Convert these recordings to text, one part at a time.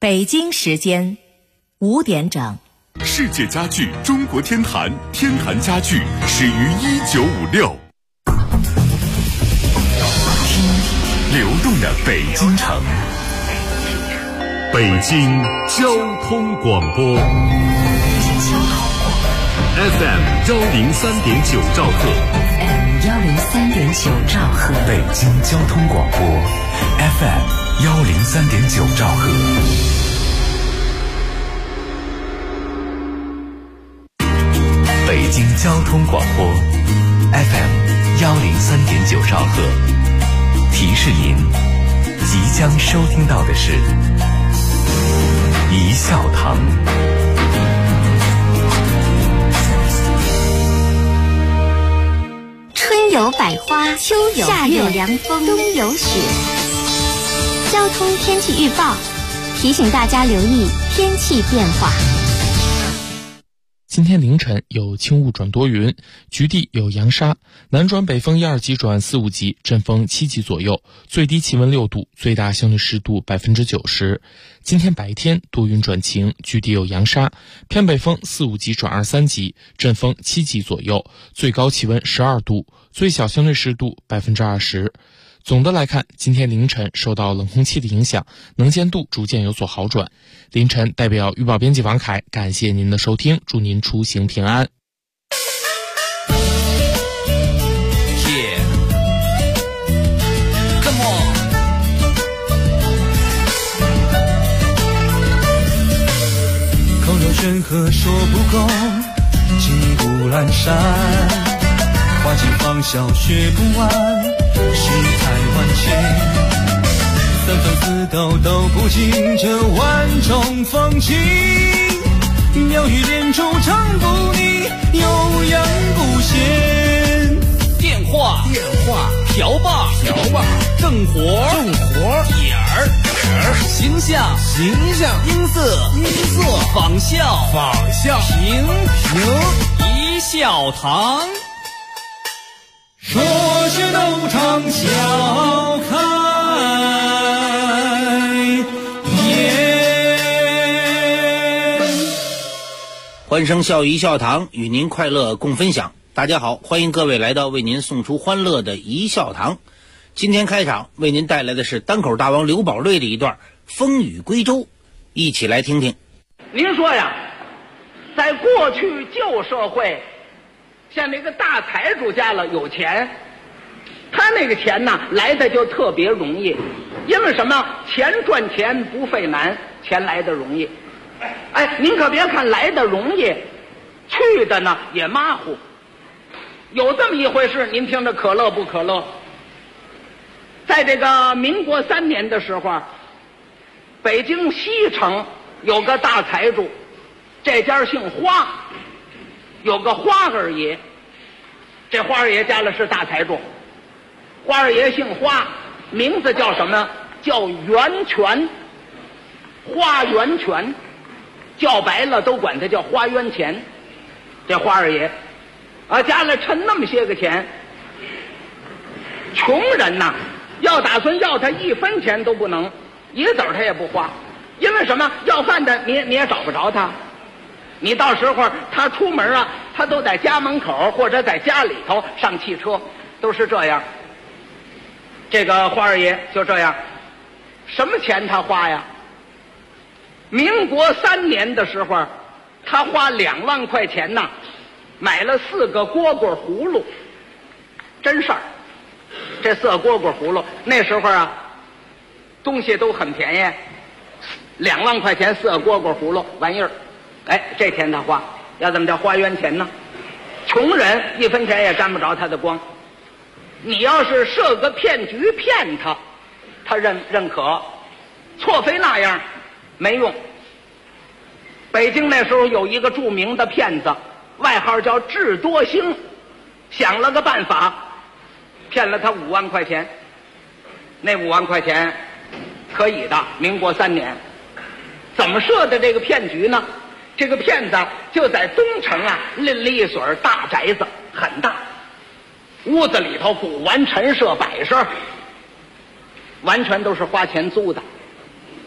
北京时间5点整。 世界家具中国天坛，天坛家具始于1956。听流动的北京城，北京交通广播 FM 103.9兆赫 103.9兆赫， 北京交通广播 FM 103.9兆赫。北京交通广播 FM 103.9兆赫，提示您即将收听到的是一笑堂。 春有百花，秋有夏有凉风，冬有雪。交通天气预报提醒大家留意天气变化。 今天凌晨有轻雾转多云，局地有扬沙，南转北风1、2级转4、5级，阵风7级左右，最低气温6度，最大相对湿度90%。今天白天多云转晴，局地有扬沙，偏北风4、5级转2、3级，阵风7级左右，最高气温12度，最小相对湿度20%。总的来看，今天凌晨受到冷空气的影响，能见度逐渐有所好转。凌晨代表预报编辑王凯，感谢您的收听，祝您出行平安。 口若悬河说不够，金谷阑珊，花尽芳笑学不完，世态万千，三分四斗都不尽这万种风情，妙语连珠唱不腻，悠扬不闲。 电话瓢把正活点儿形象音色仿效平一笑堂， 说是都唱笑开颜。 欢声笑语一笑堂，与您快乐共分享。大家好，欢迎各位来到为您送出欢乐的一笑堂。今天开场为您带来的是单口大王刘宝瑞的一段风雨归舟，一起来听听。 您说呀，在过去旧社会，像那个大财主家了有钱，他那个钱呢来的就特别容易，因为什么？钱赚钱不费难，钱来的容易。哎，您可别看来的容易，去的呢也马虎。有这么一回事，您听着可乐不可乐？在这个民国3年的时候，北京西城有个大财主，这家姓花，有个花二爷。这花二爷家里是大财主，花二爷姓花，名字叫什么？叫源泉，花源泉，叫白了都管他叫花源钱。这花二爷家里趁那么些个钱，穷人呐要打算要他1分钱都不能，一个子儿他也不花。因为什么？要饭的你也找不着他，你到时候他出门啊，他都在家门口或者在家里头上汽车，都是这样。这个花二爷就这样，什么钱他花呀？民国3年的时候，他花2万块钱呐，买了4个蝈蝈葫芦，真事儿。这4个蝈蝈葫芦那时候啊，东西都很便宜，2万块钱4个蝈蝈葫芦玩意儿。哎，这钱他花，要怎么叫花冤钱呢？穷人1分钱也沾不着他的光。你要是设个骗局骗他，他认可，错非那样没用。北京那时候有一个著名的骗子，外号叫智多星，想了个办法，骗了他5万块钱。那5万块钱可以的，民国3年。怎么设的这个骗局呢？这个骗子就在东城啊拎了一所大宅子，很大，屋子里头古玩陈设摆设，完全都是花钱租的。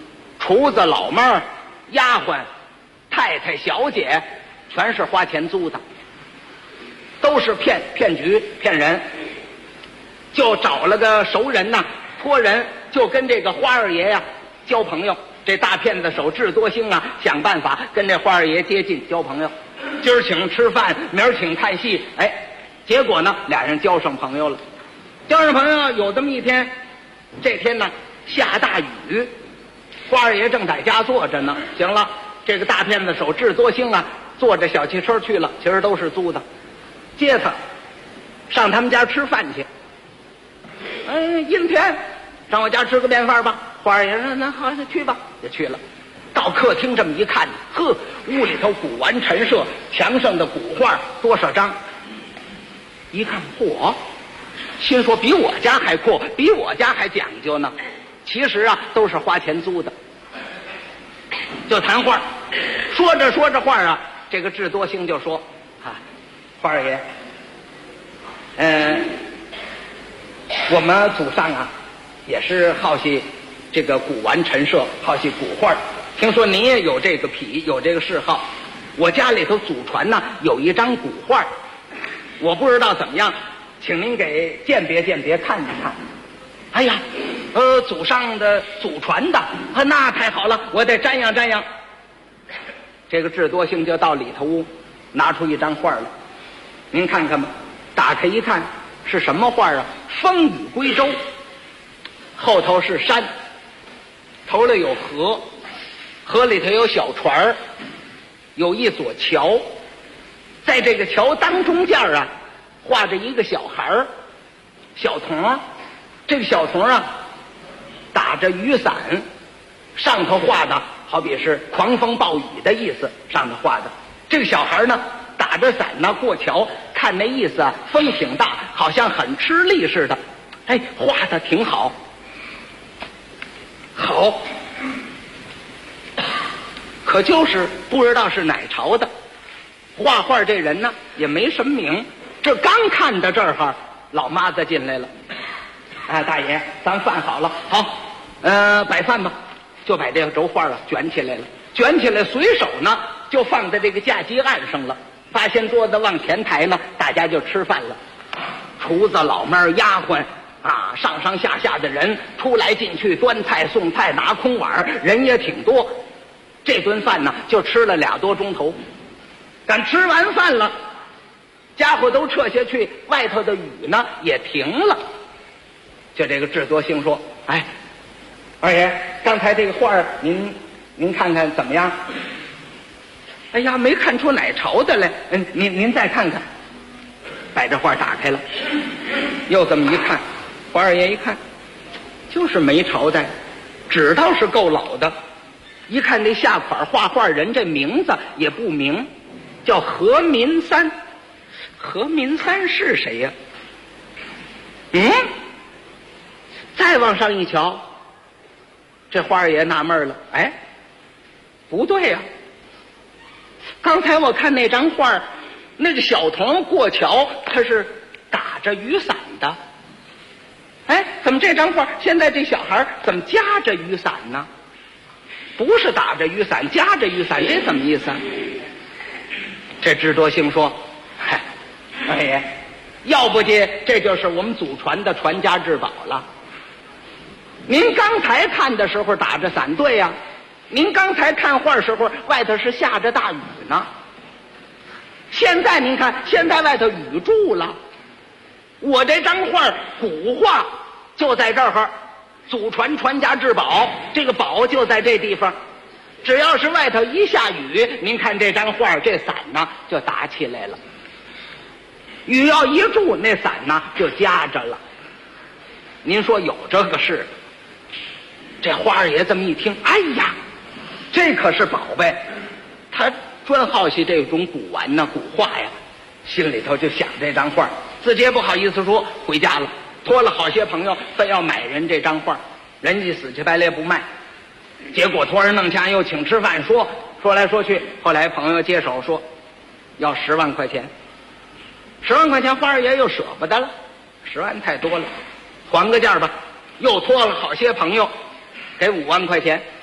厨子、老妹儿、丫鬟、太太、小姐，全是花钱租的，都是骗局骗人。就找了个熟人呐，托人就跟这个花二爷呀交朋友。这大骗子手智多星啊，想办法跟这花二爷接近交朋友。今儿请吃饭，明儿请看戏，哎，结果呢，俩人交上朋友了。交上朋友有这么一天，这天呢下大雨，花二爷正在家坐着呢。行了，这个大骗子手智多星啊，坐着小汽车去了，其实都是租的，接他上他们家吃饭去。阴天，上我家吃个便饭吧。花二爷说：“那好，去吧。”就去了。到客厅这么一看，呵，屋里头古玩陈设，墙上的古画多少张？一看，嚯！心说比我家还阔，比我家还讲究呢。其实啊，都是花钱租的。就谈话，说着话啊，这个智多星就说：“啊，花二爷，我们祖上啊，也是好奇这个古玩陈设，好奇古画。听说您也有这个癖，有这个嗜好。我家里头祖传呢有一张古画，我不知道怎么样，请您给鉴别看一看。”哎呀，祖上的祖传的啊，那太好了，我得瞻仰瞻仰。这个智多星就到里头屋，拿出一张画来，您看看吧。打开一看，是什么画啊？风雨归舟，后头是山，头里有河，河里头有小船，有一座桥，在这个桥当中间啊，画着一个小孩小童。这个小童啊，打着雨伞，上头画的好比是狂风暴雨的意思，上头画的。这个小孩呢，打着伞呢过桥，看那意思啊，风挺大，好像很吃力似的。哎，画的挺好，好，可就是不知道是哪朝的。画画这人呢，也没什么名。这刚看到这儿，老妈子进来了。哎，大爷，咱饭好了，好，摆饭吧，就把这个轴画啊卷起来了，卷起来随手呢就放在这个架机案上了。八仙桌子往前抬呢，大家就吃饭了。厨子、老妹儿、丫鬟啊，上上下下的人出来进去，端菜送菜，拿空碗，人也挺多。这顿饭呢就吃了2多钟头。赶吃完饭了，家伙都撤下去，外头的雨呢也停了。就这个智多星说：“哎，二爷，刚才这个画您看看怎么样？”哎呀，没看出哪朝的来。您再看看。把这画打开了，又这么一看，花二爷一看，就是没朝代，纸倒是够老的。一看这下款画画人这名字也不明，叫何民三。何民三是谁呀？再往上一瞧，这花二爷纳闷了，哎，不对呀，刚才我看那张画，那个小童过桥他是打着雨伞的，哎，怎么这张画现在这小孩怎么夹着雨伞呢？不是打着雨伞，夹着雨伞，这怎么意思啊？这智多星说：“嗨，二爷，要不济这就是我们祖传的传家之宝了。您刚才看的时候打着伞，对呀，您刚才看画时候外头是下着大雨呢。现在您看，现在外头雨住了。我这张画古画就在这儿，祖传传家之宝，这个宝就在这地方。只要是外头一下雨，您看这张画这伞呢就打起来了。雨要一住，那伞呢就夹着了。您说有这个事？这花二爷这么一听，哎呀，这可是宝贝，他专好奇这种古玩呢、古画呀，心里头就想这张画，自己也不好意思说，回家了，托了好些朋友，非要买人这张画，人家死乞白赖不卖，结果托人弄钱又请吃饭，说来说去，后来朋友接手说要10万块钱，10万块钱花二爷又舍不得了，10万太多了，还个价吧，又托了好些朋友，给5万块钱，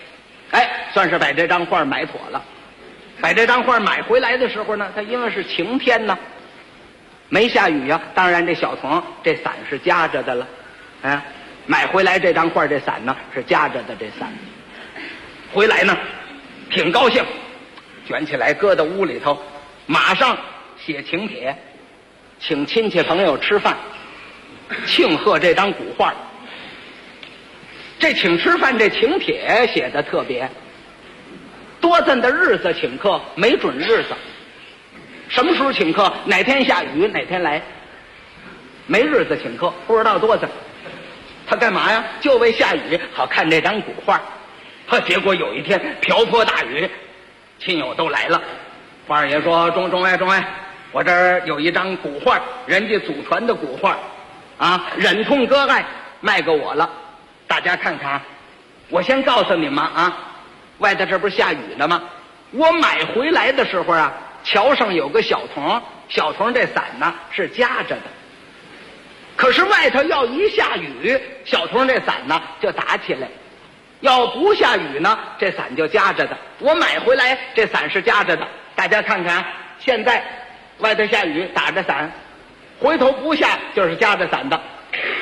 算是把这张画买妥了。把这张画买回来的时候呢，它因为是晴天呢，没下雨呀，当然这小童这伞是夹着的了。买回来这张画，这伞呢是夹着的，这伞回来呢挺高兴，卷起来搁到屋里头，马上写请帖，请亲戚朋友吃饭，庆贺这张古画。这请吃饭这请帖写的特别，多咱的日子请客，没准日子，什么时候请客，哪天下雨哪天来，没日子请客，不知道多咱。他干嘛呀？就为下雨好看这张古画。结果有一天瓢泼大雨，亲友都来了。花二爷说：“中外，我这儿有一张古画，人家祖传的古画，忍痛割爱卖给我了，大家看看。我先告诉你们外头这不是下雨呢吗？我买回来的时候桥上有个小童，小童这伞呢是夹着的。可是外头要一下雨，小童这伞呢就打起来；要不下雨呢，这伞就夹着的。我买回来这伞是夹着的，大家看看，现在外头下雨打着伞，回头不下就是夹着伞的。”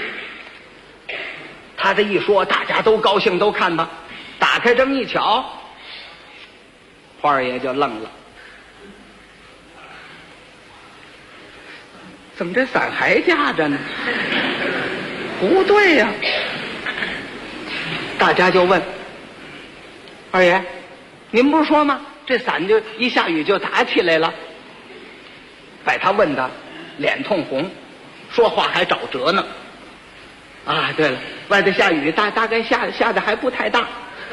他这一说，大家都高兴，都看吧。打开这么一瞧，花二爷就愣了，怎么这伞还夹着呢？不对呀！大家就问二爷：“您不是说吗？这伞就一下雨就打起来了。”把他问的脸通红，说话还找辙呢。对了，外头下雨，大概下的还不太大。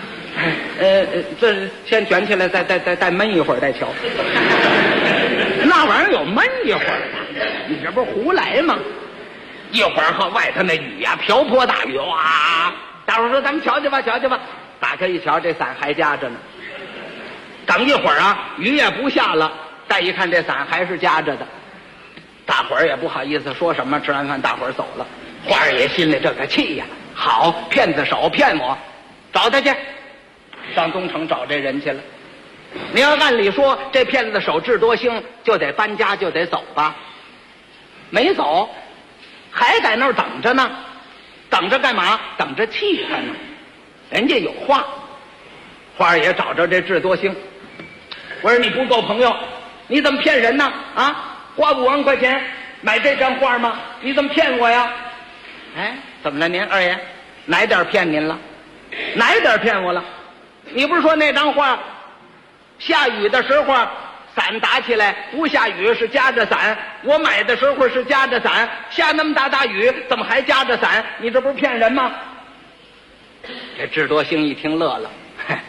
这先卷起来，再闷一会儿再瞧。那玩意儿有闷一会儿的，你这不是胡来吗？一会儿和外头那雨瓢泼大雨，哇！大伙儿说咱们瞧瞧吧。打开一瞧，这伞还夹着呢。等一会儿雨也不下了，再一看这伞还是夹着的。大伙儿也不好意思说什么，吃完饭大伙儿走了。花二爷心里这个气呀，好骗子手骗我，找他去，上东城找这人去了。你要按理说这骗子手智多星就得搬家，就得走吧，没走，还在那儿等着呢。等着干嘛？等着气他呢。人家有话。花二爷找着这智多星，我说你不够朋友，你怎么骗人呢？花5万块钱买这张画吗？你怎么骗我呀？怎么了您二爷？哪点骗您了？哪点骗我了？你不是说那张画下雨的时候伞打起来，不下雨是夹着伞，我买的时候是夹着伞，下那么大雨怎么还夹着伞？你这不是骗人吗？这智多星一听乐了，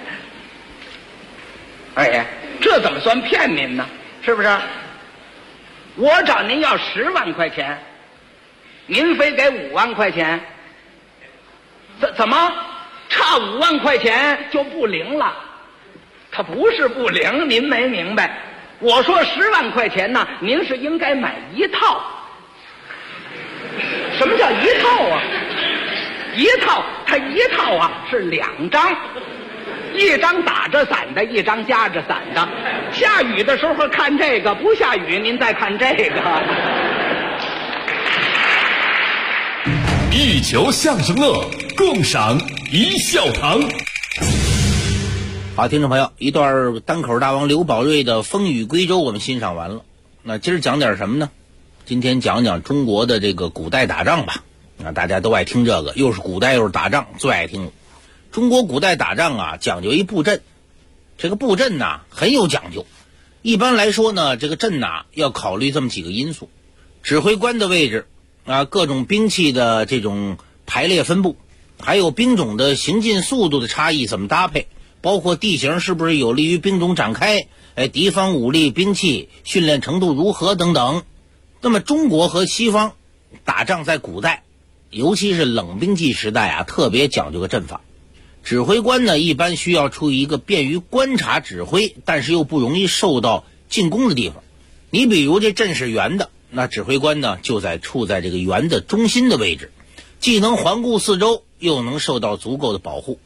二爷，这怎么算骗您呢？是不是？我找您要10万块钱，您非给5万块钱，怎么差5万块钱就不灵了？它不是不灵，您没明白。我说10万块钱呢，您是应该买一套。什么叫一套啊？一套，它一套是2张，一张打着伞的，一张夹着伞的。下雨的时候看这个，不下雨您再看这个。 一球相声乐，共赏一笑堂。 好，听众朋友，一段单口大王刘宝瑞的《风雨归舟》我们欣赏完了。那今儿讲点什么呢？今天讲讲中国的这个古代打仗吧。大家都爱听这个，又是古代又是打仗，最爱听了。中国古代打仗讲究一布阵，这个布阵很有讲究。一般来说呢，这个阵要考虑这么几个因素：指挥官的位置各种兵器的这种排列分布，还有兵种的行进速度的差异怎么搭配，包括地形是不是有利于兵种展开，敌方武力兵器训练程度如何等等。那么中国和西方打仗在古代，尤其是冷兵器时代特别讲究个阵法。指挥官呢，一般需要处于一个便于观察指挥，但是又不容易受到进攻的地方。你比如这阵是圆的，那指挥官呢就处在这个圆的中心的位置，既能环顾四周，又能受到足够的保护。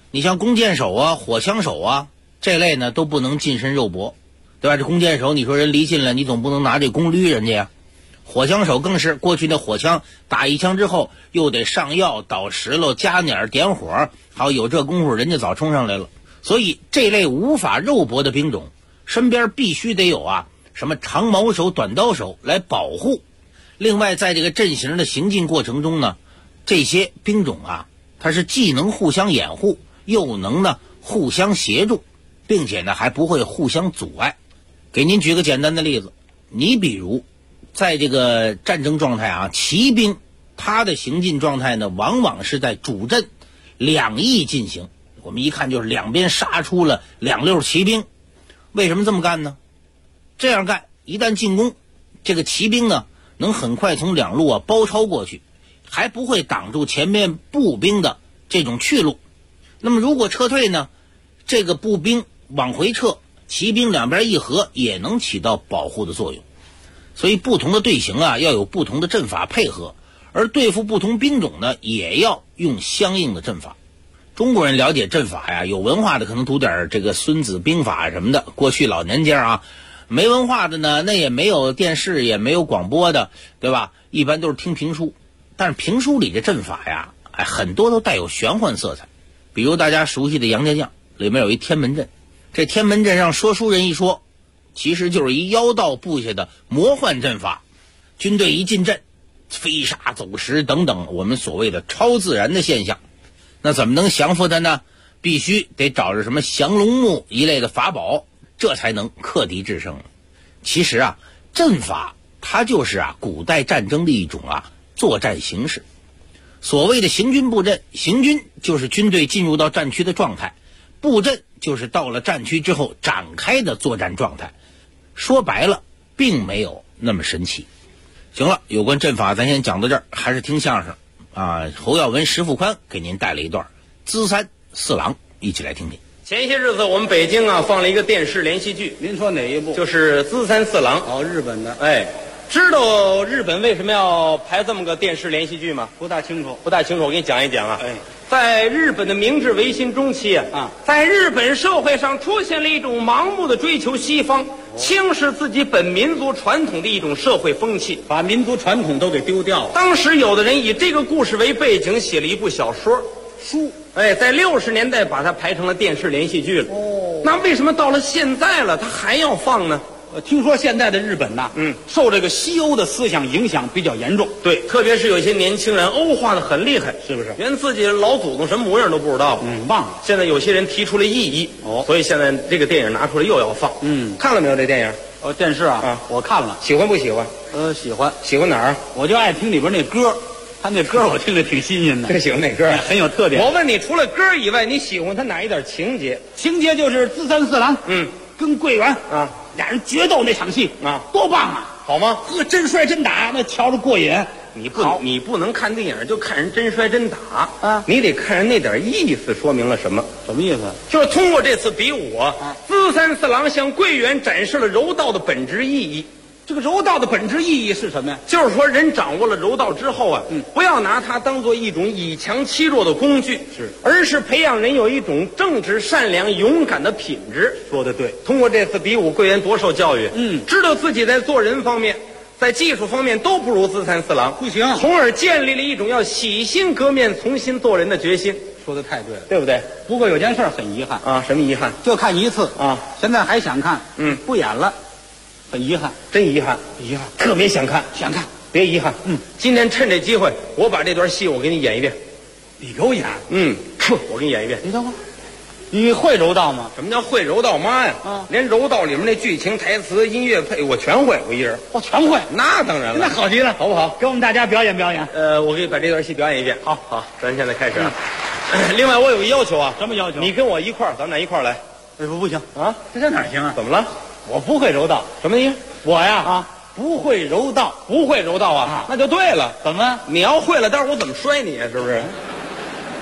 你像弓箭手啊、火枪手啊这类呢，都不能近身肉搏，对吧？这弓箭手，你说人离近了，你总不能拿这弓捋人家呀。火枪手更是，过去那火枪打一枪之后，又得上药、倒石头、加捻、点火，好，有这功夫，人家早冲上来了。所以这类无法肉搏的兵种，身边必须得有什么长矛手、短刀手来保护。另外，在这个阵型的行进过程中呢，这些兵种它是既能互相掩护，又能呢互相协助，并且呢还不会互相阻碍。给您举个简单的例子，你比如在这个战争状态骑兵他的行进状态呢，往往是在主阵两翼进行。我们一看就是两边杀出了2溜骑兵。为什么这么干呢？这样干，一旦进攻，这个骑兵呢能很快从两路包抄过去，还不会挡住前面步兵的这种去路。那么如果撤退呢，这个步兵往回撤，骑兵两边一合，也能起到保护的作用。所以不同的队形要有不同的阵法配合，而对付不同兵种呢，也要用相应的阵法。中国人了解阵法有文化的可能读点这个《孙子兵法》什么的，过去老年间没文化的呢，那也没有电视，也没有广播的，对吧？一般都是听评书。但是评书里的阵法很多都带有玄幻色彩。比如大家熟悉的杨家将里面有一天门阵，这天门阵让说书人一说，其实就是一妖道布下的魔幻阵法。军队一进阵，飞沙走石等等我们所谓的超自然的现象。那怎么能降服它呢？必须得找着什么降龙木一类的法宝，这才能克敌制胜。其实阵法它就是古代战争的一种作战形式。所谓的行军布阵，行军就是军队进入到战区的状态，布阵就是到了战区之后展开的作战状态。说白了，并没有那么神奇。行了，有关阵法咱先讲到这儿，还是听相声侯耀文、石富宽给您带了一段资三四郎，一起来听听。 前些日子我们北京放了一个电视连续剧。 您说哪一部？ 就是资三四郎。 日本的。 知道日本为什么要排这么个电视连续剧吗？ 不大清楚。 我给你讲一讲在日本的明治维新中期在日本社会上出现了一种盲目的追求西方、轻视自己本民族传统的一种社会风气， 把民族传统都给丢掉了。 当时有的人以这个故事为背景写了一部小说书，在60年代把它排成了电视连续剧了。那为什么到了现在了它还要放呢？ 听说现在的日本受这个西欧的思想影响比较严重。 对，特别是有一些年轻人欧化的很厉害， 是不是？ 连自己老祖宗什么模样都不知道， 忘了。 现在有些人提出了异议，所以现在这个电影拿出来又要放。看了没有这电影？ 电视我看了。 喜欢不喜欢？ 喜欢。 喜欢哪儿？ 我就爱听里边那歌，他那歌我听着挺新鲜的。 最喜欢哪歌？ 很有特点。 我问你，除了歌以外，你喜欢他哪一点情节？ 情节就是资三四郎跟桂圆俩人决斗那场戏多棒好吗？ 真摔真打，那瞧着过瘾。 你不能看电影就看人真摔真打你得看人那点意思，说明了什么？ 什么意思？ 就是通过这次比武资三四郎向桂圆展示了柔道的本质意义。 这个柔道的本质意义是什么呀？ 就是说，人掌握了柔道之后不要拿它当做一种以强欺弱的工具，而是培养人有一种正直、善良、勇敢的品质。 说得对。 通过这次比武，桂圆多受教育，知道自己在做人方面、在技术方面都不如资三四郎， 不行， 从而建立了一种要洗心革面、重新做人的决心。 说得太对了， 对不对？ 不过有件事很遗憾什么遗憾？ 就看一次现在还想看，不演了。很遗憾， 真遗憾，特别想看，别遗憾。今天趁这机会，我把这段戏我给你演一遍。 你给我演？ 我给你演一遍。 你等会儿，你会柔道吗？ 什么叫会柔道？妈呀！连柔道里面那剧情、台词、音乐配我全会，我一人。 全会？ 那当然了。 那好极了， 好不好？ 给我们大家表演表演。 我给你把这段戏表演一遍。好，咱现在开始。另外，我有一要求什么要求？ 你跟我一块儿，咱们俩一块儿来。 不行这在哪儿行啊？ 怎么了？ 我不会柔道。 什么意思？ 我呀不会柔道。 不会柔道那就对了。 怎么？ 你要会了，待会儿我怎么摔你啊？是不是？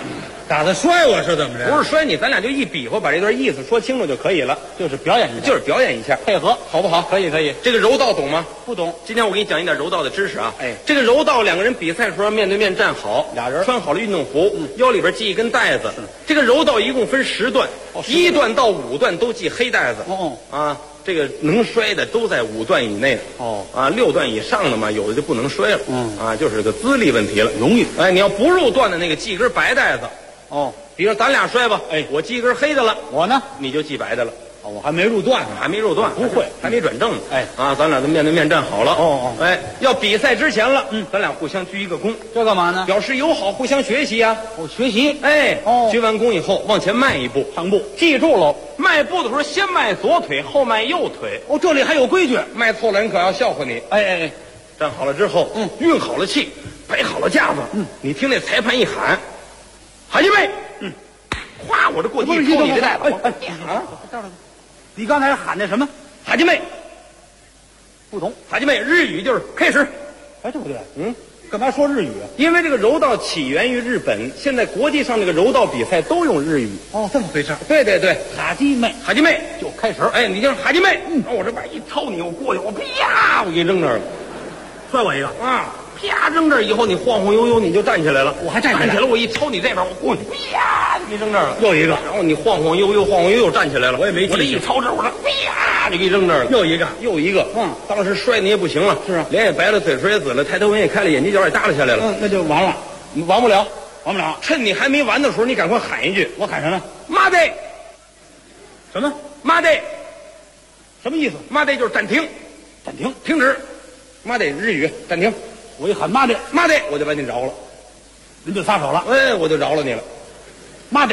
打算摔我是怎么着？ 不是摔你，咱俩就一比划，把这段意思说清楚就可以了。 就是表演一下， 就是表演一下， 配合好不好？ 可以可以。 这个柔道懂吗？ 不懂。 今天我给你讲一点柔道的知识啊。 哎， 这个柔道两个人比赛的时候面对面站好， 俩人穿好了运动服，腰里边系一根带子。这个柔道一共分10段，1段到5段都系黑带子。 哦啊，这个能摔的都在5段以内。 哦啊，6段以上的嘛，有的就不能摔了。啊，就是个资历问题了。 荣誉。 哎，你要不入段的那个系根白带子。 哦， 比如咱俩摔吧， 哎， 我系根黑的了， 我呢你就系白的了。 我还没入段呢， 还没入段， 不会， 还没转正呢。 哎， 啊，咱俩都面对面站好了。 哦， 哎，要比赛之前了，咱俩互相鞠一个躬， 这干嘛呢？ 表示友好，互相学习啊。 学习。 哎， 哦， 鞠完躬以后往前迈一步， 上步， 记住喽，迈步的时候先迈左腿，后迈右腿。 哦，这里还有规矩， 迈错了人可要笑话你。 哎， 站好了之后，运好了气，摆好了架子，你听那裁判一喊，好姐妹，哗，我这过去抽你这袋子。啊， 你刚才喊的什么？ 哈姐妹， 不同。 哈姐妹，日语就是开始。 哎，对不对？干嘛说日语？ 因为这个柔道起源于日本，现在国际上这个柔道比赛都用日语。 哦，这么回事。 对对对， 哈基妹， 哈基妹就开始。 哎，你就是哈基妹，我这边一抽你，我过去，我啪，我给你扔这儿了， 摔我一个啊！啪，扔这儿以后，你晃晃悠悠你就站起来了。 我还站起来了，我一抽你这边，我过去，啪，就给你扔这儿了。 又一个， 然后你晃晃悠悠站起来了。 我也没， 我这一抽这儿，我这啪就给你扔这儿了。 又一个， 当时摔你也不行了， 是啊， 脸也白了，嘴唇也紫了，抬头纹也开了，眼犄角也耷拉下来了。 那就完了， 你完不了。 趁你还没完的时候，你赶快喊一句。 我喊什么？ 妈的！ 什么？ 妈的！ 什么意思？ 妈的就是暂停，停止。妈的日语暂停。 我一喊妈的， 我就把你饶了， 您就撒手了。 哎，我就饶了你了。妈的，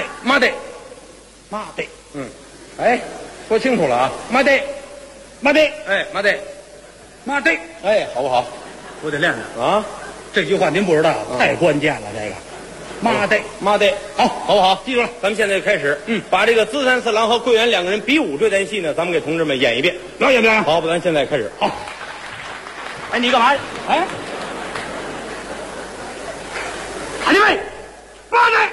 哎，说清楚了啊，妈的，哎，妈的，哎，好不好？ 我得练练啊。 这句话您不知道，太关键了。这个，妈的， 好不好？记住了，咱们现在就开始。把这个资三四郎和桂圆两个人比武这段戏呢，咱们给同志们演一遍， 表演。 好，咱现在开始。 好。哎，你干嘛？哎。哈基妹，妈的！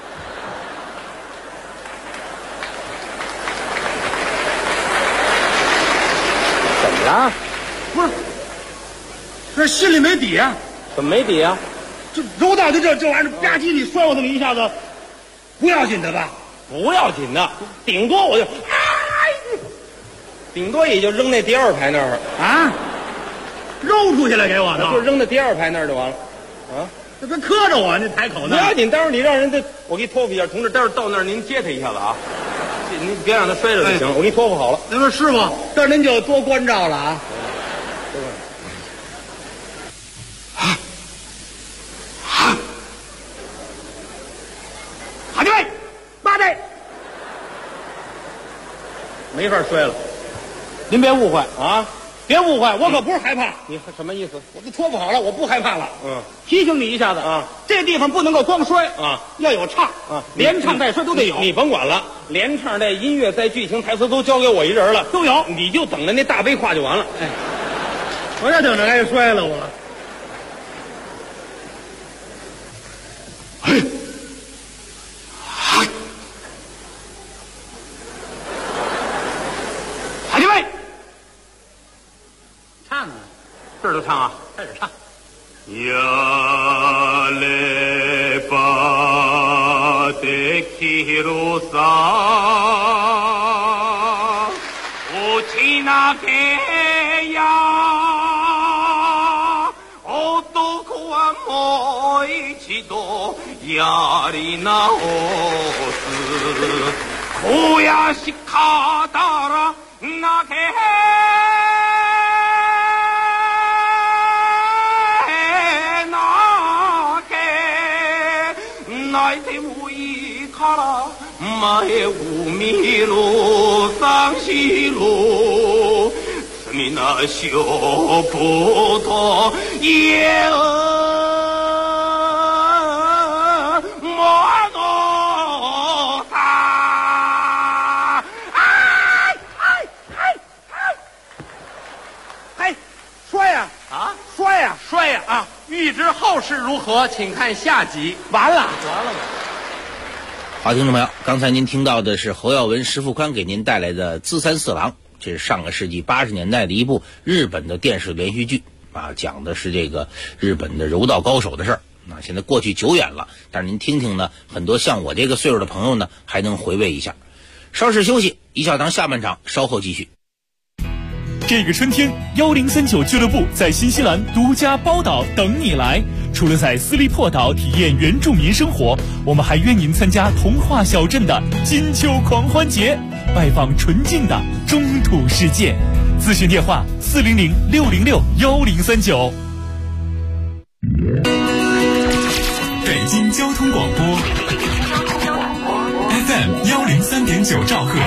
怎么了？ 不是，这心里没底啊！ 怎么没底啊？ 这柔道就这玩意儿，吧唧你摔我这么一下子，不要紧的吧？ 不要紧的，顶多我就顶多也就扔那第2排那儿啊，扔出去了给我的， 就扔那第2排那儿就完了，啊。 这别磕着我，那抬口呢。 不要紧，待会儿你让人家，我给你托付一下，同志，待会儿到那儿您接他一下子啊，您别让他摔着就行，我给你托付好了。 那说师傅，这您就多关照了啊。哈基妹，妈的， 没法摔了， 您别误会啊。别误会，我可不是害怕。 你什么意思？ 我都托付好了，我不害怕了。提醒你一下子啊， 这地方不能够光摔啊， 要有唱啊， 连唱带摔都得有。 你甭管了，连唱带音乐带剧情台词都交给我一人了， 都有， 你就等着那大悲胯就完了。 哎，我这等着该摔了我。哈基妹。唱啊， 这儿就唱啊， 开始唱。 やればできるさ落ちなけや男はもう一度やり直す悔しかったら泣け泣いてもいいから前を見ろ三四郎罪なしをぼと言えものさ嘿，摔呀！ 啊， 摔呀！ 摔呀！啊！欲知后事如何，请看下集。 完了吗？ 好，听众朋友，刚才您听到的是侯耀文、石富宽给您带来的《姿三四郎》，这是上个世纪80年代的一部日本的电视连续剧啊，讲的是这个日本的柔道高手的事儿。那现在过去久远了，但是您听听呢，很多像我这个岁数的朋友呢，还能回味一下。稍事休息，一笑堂下半场稍后继续。 这个春天，1039俱乐部在新西兰独家包岛等你来。除了在斯利珀岛体验原住民生活，我们还约您参加童话小镇的金秋狂欢节，拜访纯净的中土世界。咨询电话400-606-1039。北京交通广播 FM 103.9兆赫，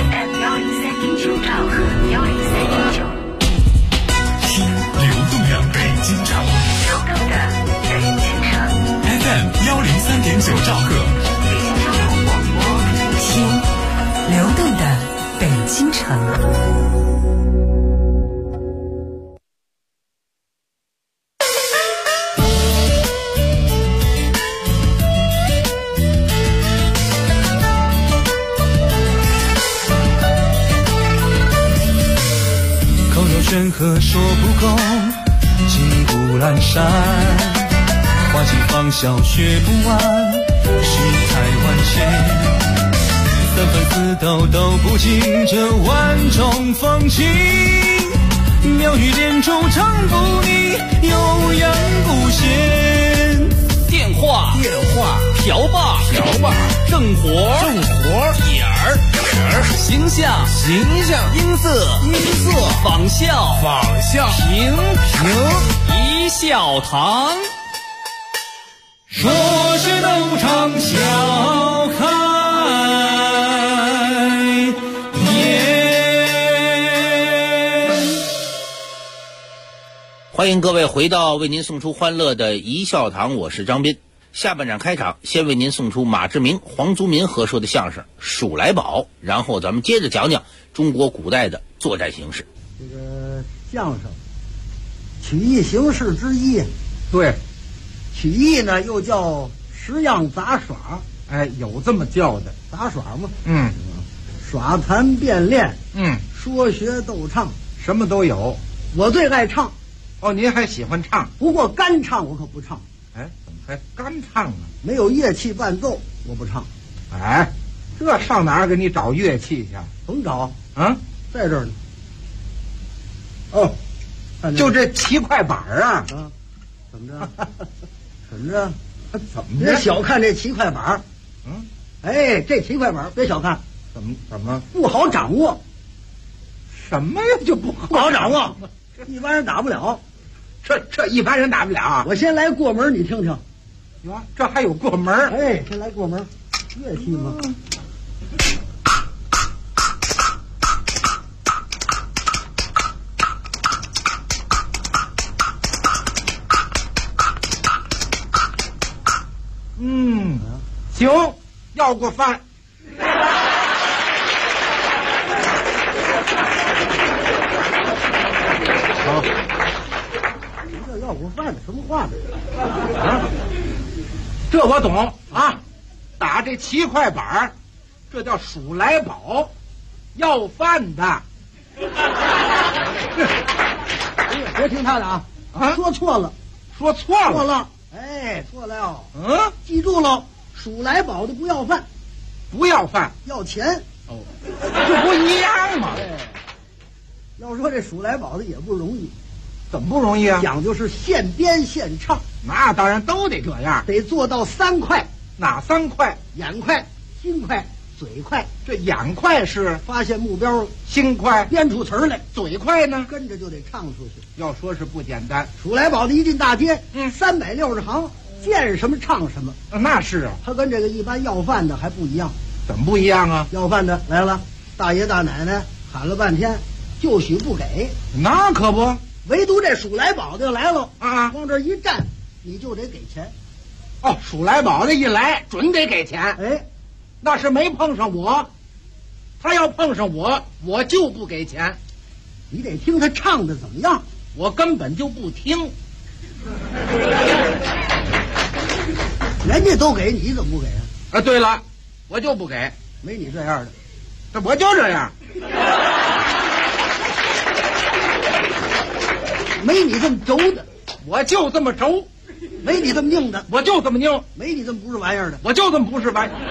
听流动的北京城。FM 103.9兆赫， 听流动的北京城。 口若悬河说不够，金谷阑珊，花期芳笑学不完，世态万千，三分四斗都不尽这万种风情，妙语连珠唱不腻，悠扬不闲。 电话瓢把正活点儿形象音色仿效评一笑堂。 说是斗场笑开颜。 欢迎各位回到为您送出欢乐的一笑堂，我是张斌。下半场开场，先为您送出马志明、黄宗民合说的相声《数来宝》，然后咱们接着讲讲中国古代的作战形式。 这个相声曲艺形式之一， 对， 曲艺呢又叫十样杂耍， 哎，有这么叫的杂耍嘛，耍弹变练，说学逗唱， 什么都有。 我最爱唱。 哦，您还喜欢唱？ 不过干唱我可不唱。 哎，怎么还干唱啊？ 没有乐器伴奏我不唱。 哎，这上哪儿给你找乐器去？ 甭找啊， 在这儿呢。哦， 就这7块板啊！ 怎么着？怎么着？ 怎么着？ 别小看这7块板。哎，这7块板别小看。 怎么不好掌握？ 什么呀？就不好掌握？一般人打不了。 这一般人打不了。 我先来过门，你听听。 哟，这还有过门？ 哎，先来过门，乐器嘛。 行，要过饭。 好，什么叫要过饭？什么话呢？ 这我懂啊！打这7块板，这叫数来宝，要饭的。 别听他的啊！说错了。哎，错了。记住了，数来宝的不要饭， 不要饭， 要钱。 哦，这不一样吗？ 要说这数来宝的也不容易。 怎么不容易啊？ 讲究是现编现唱。 那当然都得这样， 得做到3块。 哪3块？ 眼快、心快、嘴快。 这眼快是发现目标， 心快编出词儿来， 嘴快呢跟着就得唱出去。 要说是不简单。 数来宝的一进大街，360行，见什么唱什么。 那是啊， 他跟这个一般要饭的还不一样。 怎么不一样啊？ 要饭的来了，大爷大奶奶喊了半天，就许不给。 那可不， 唯独这数来宝的来了啊， 往这一站，你就得给钱。 哦，数来宝的一来，准得给钱。 哎， 那是没碰上我，他要碰上我，我就不给钱。 你得听他唱的怎么样。 我根本就不听。 人家都给你怎么不给啊？ 对了， 我就不给。 没你这样的， 这我就这样。 没你这么轴的， 我就这么轴。 没你这么拧的， 我就这么拧。 没你这么不是玩意儿的， 我就这么不是玩意儿。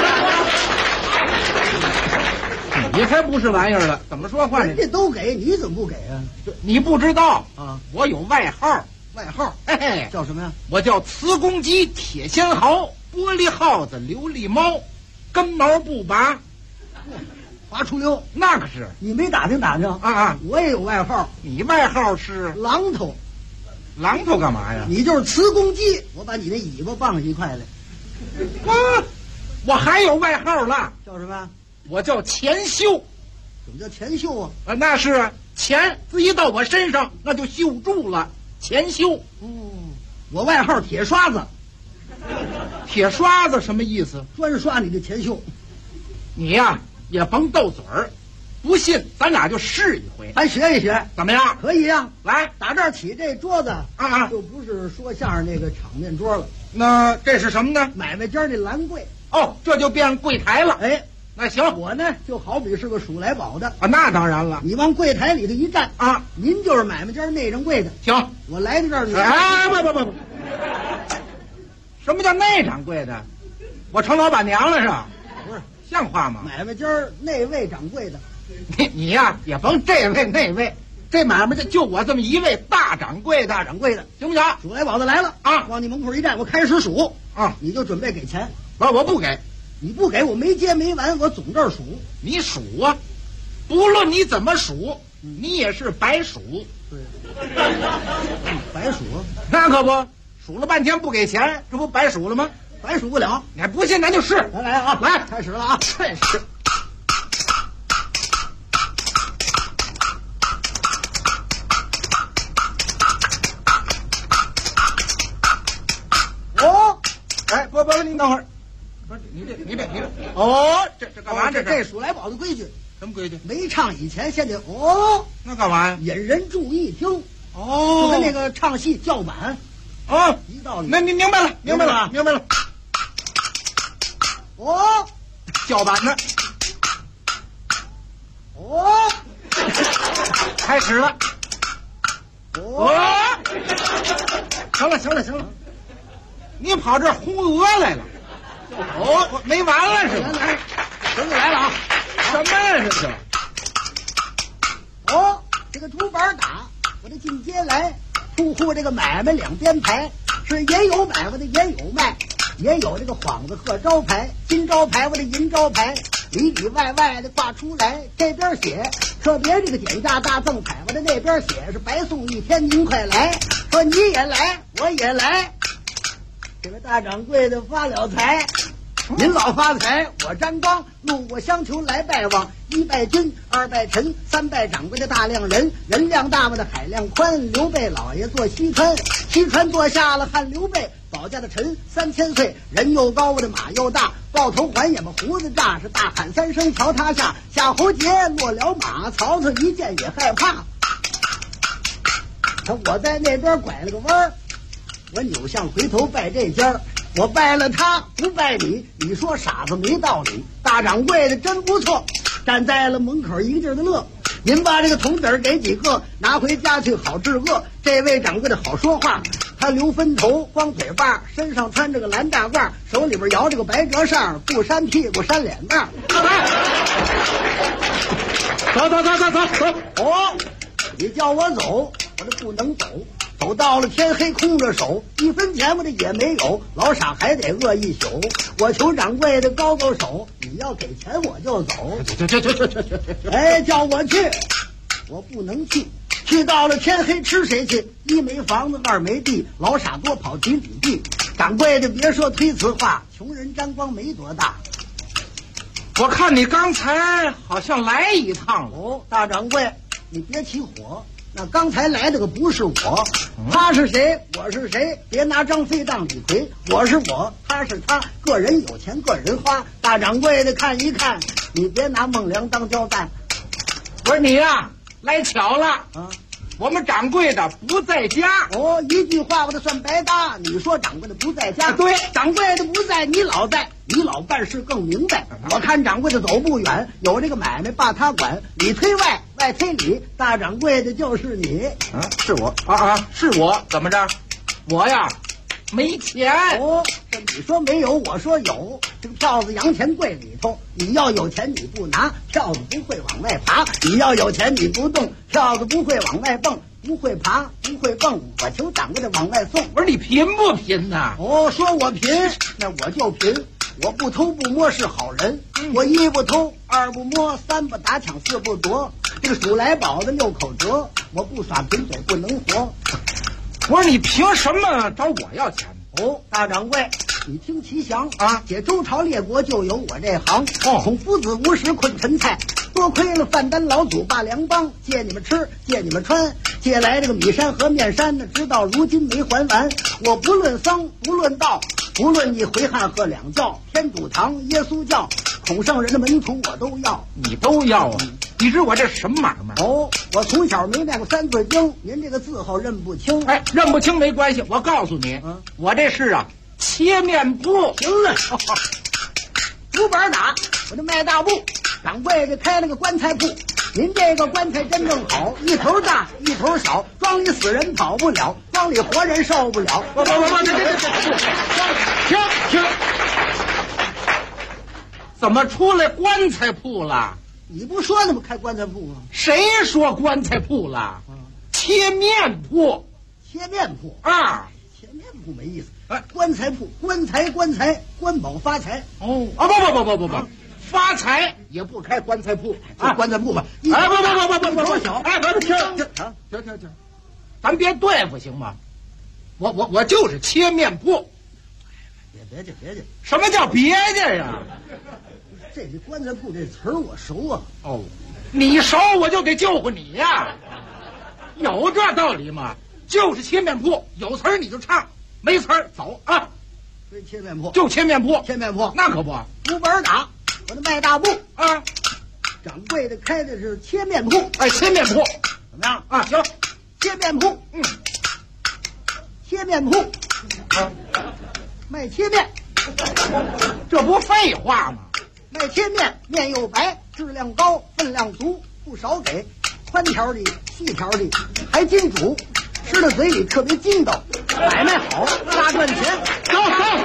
你才不是玩意儿了，怎么说话呢？ 人家都给，你怎么不给啊？ 你不知道啊， 我有外号。 外号， 嘿嘿， 叫什么呀？ 我叫磁公鸡、铁仙毫、玻璃耗子、琉璃猫，根毛不拔， 拔出溜。 那可是你没打听打听啊！ 我也有外号， 你外号是榔头。 榔头干嘛呀？ 你就是磁公鸡，我把你那尾巴棒一块来。 我还有外号了， 叫什么？ 我叫钱绣。 怎么叫钱绣啊？ 那是钱自一到我身上，那就绣住了。钱绣。 我外号铁刷子。 铁刷子什么意思？ 专刷你的钱绣。 你呀也甭斗嘴儿，不信咱俩就试一回， 咱学一学， 怎么样？ 可以呀。 来， 打这儿起，这桌子就不是说相声那个场面桌了。 那这是什么呢？ 买卖间那栏柜。 哦，这就变柜台了。 哎， 那行， 我呢就好比是个数来宝的啊。那当然了， 你往柜台里头一站啊， 您就是买卖间内掌柜的。 行， 我来到这儿， 哎，不，什么叫内掌柜的？我成老板娘了是吧？ 不是， 像话吗？ 买卖间内位掌柜的。 你呀也甭这位那位，这买卖就我这么一位大掌柜的， 行不行？数来宝的来了啊， 往你门口一站，我开始数啊， 你就准备给钱。 我不给， 你不给我没接没完，我总这儿数。 你数啊，不论你怎么数，你也是白数。 对，白数， 那可不，数了半天不给钱，这不白数了吗？ 白数不了。 你还不信，咱就试。 来啊， 来， 开始了啊！ 开始。哎，不，您等会儿，不是你别，哦，这干嘛？ 这数来宝的规矩， 什么规矩？ 没唱以前先得哦， 那干嘛呀？ 引人注意听， 哦， 就跟那个唱戏叫板， 哦， 一道理。 那你明白了， 哦， 叫板呢， 哦， 开始了， 哦， 行了。你跑这轰鹅来了？哦，没完了是吧？ 真的来了啊！ 什么呀这是？ 哦，这个竹板打，我这进街来，出户这个买卖两边排，是也有买卖的也有卖，也有这个幌子鹤招牌、金招牌，我的银招牌，里里外外的挂出来，这边写特别这个减价大赠彩，我的那边写是白送一天，您快来，说你也来，我也来。这位大掌柜的发了财，您老发财，我沾光，路过相求来拜望，一拜君，二拜臣，三拜掌柜的大量人，人量大嘛的海量宽，刘备老爷坐西川，西川坐下了汉刘备，保驾的臣3000岁，人又高我的马又大，抱头环眼把胡子炸，是大喊3声瞧他下，夏侯桀落了马，曹操一见也害怕，我在那边拐了个弯儿，我扭向回头拜这家，我拜了他不拜你，你说傻子没道理。大掌柜的真不错，站在了门口一个劲儿的乐。您把这个铜子给几个，拿回家去好治恶。这位掌柜的好说话，他留分头，光腿把，身上穿着个蓝大褂，手里边摇着个白折扇，不扇屁股扇脸蛋。走！哦，你叫我走，我这不能走。走到了天黑，空着手，1分钱我这也没有，老傻还得饿一宿。我求掌柜的高手，你要给钱我就走。哎，叫我去，我不能去。去到了天黑吃谁去？一没房子，二没地，老傻多跑几里地。掌柜的别说推辞话，穷人沾光没多大。 我看你刚才好像来一趟了。 哦，大掌柜，你别起火。那刚才来的可不是我，他是谁，我是谁？别拿张飞当李逵，我是我，他是他，个人有钱个人花。大掌柜的看一看，你别拿孟良当交代。 不是你呀，来巧了啊！ 我们掌柜的不在家。 哦，一句话我得算白搭。你说掌柜的不在家， 对， 掌柜的不在，你老在，你老办事更明白。我看掌柜的走不远，有这个买卖把他管，里推外，外推里，大掌柜的就是你。 啊，是我是我，怎么着？我呀，没钱。 哦，这你说没有，我说有。这个票子洋钱柜里头，你要有钱你不拿，票子不会往外爬；你要有钱你不动，票子不会往外蹦。不会爬，不会蹦，我求掌柜的往外送。 不是你贫不贫呐？ 哦，说我贫，那我就贫。我不偷不摸是好人，我一不偷，二不摸，三不打抢，四不夺。这个数来宝的6口折，我不耍贫嘴不能活。 我说你凭什么找我要钱？ 哦，大掌柜，你听其详啊！解周朝列国就有我这行。哦，孔夫子无食困陈菜，多亏了范丹老祖霸良帮，借你们吃，借你们穿，借来这个米山和面山呢，直到如今没还完。我不论丧，不论道，不论你回汉和两教，天主堂、耶稣教、孔圣人的门徒我都要。 你都要啊？你知我这什么买卖？ 哦，我从小没念过3字经，您这个字号认不清。 哎，认不清没关系，我告诉你，我这是切面铺。 行了，竹板打，我这卖大布，掌柜的开了个棺材铺。您这个棺材真正好，一头大一头小，庄里死人跑不了，庄里活人受不了。 不，停！怎么出来棺材铺了？ 你不说怎么开棺材铺吗？ 谁说棺材铺了？切面铺。 切面铺啊， 切面铺没意思。哎，棺材铺，棺材，官保发财。 哦啊，不，发财也不开棺材铺啊，棺材铺吧。 哎，不， 小， 哎，停，咱别对付行吗？我就是切面铺。 别介， 什么叫别介呀？ 这棺材铺这词儿我熟啊。 哦，你熟我就得救活你呀，有这道理吗？就是切面铺，有词儿你就唱，没词儿走啊。 这切面铺就切面铺，那可不。 竹板打，我这卖大布啊。 掌柜的开的是切面铺， 哎，切面铺怎么样啊？行， 切面铺，切面铺啊，卖切面， 这不废话吗？ 卖切面，面又白，质量高，分量足，不少给，宽条的、细条的，还金煮，吃到嘴里特别筋道，买卖好，大赚钱。 走，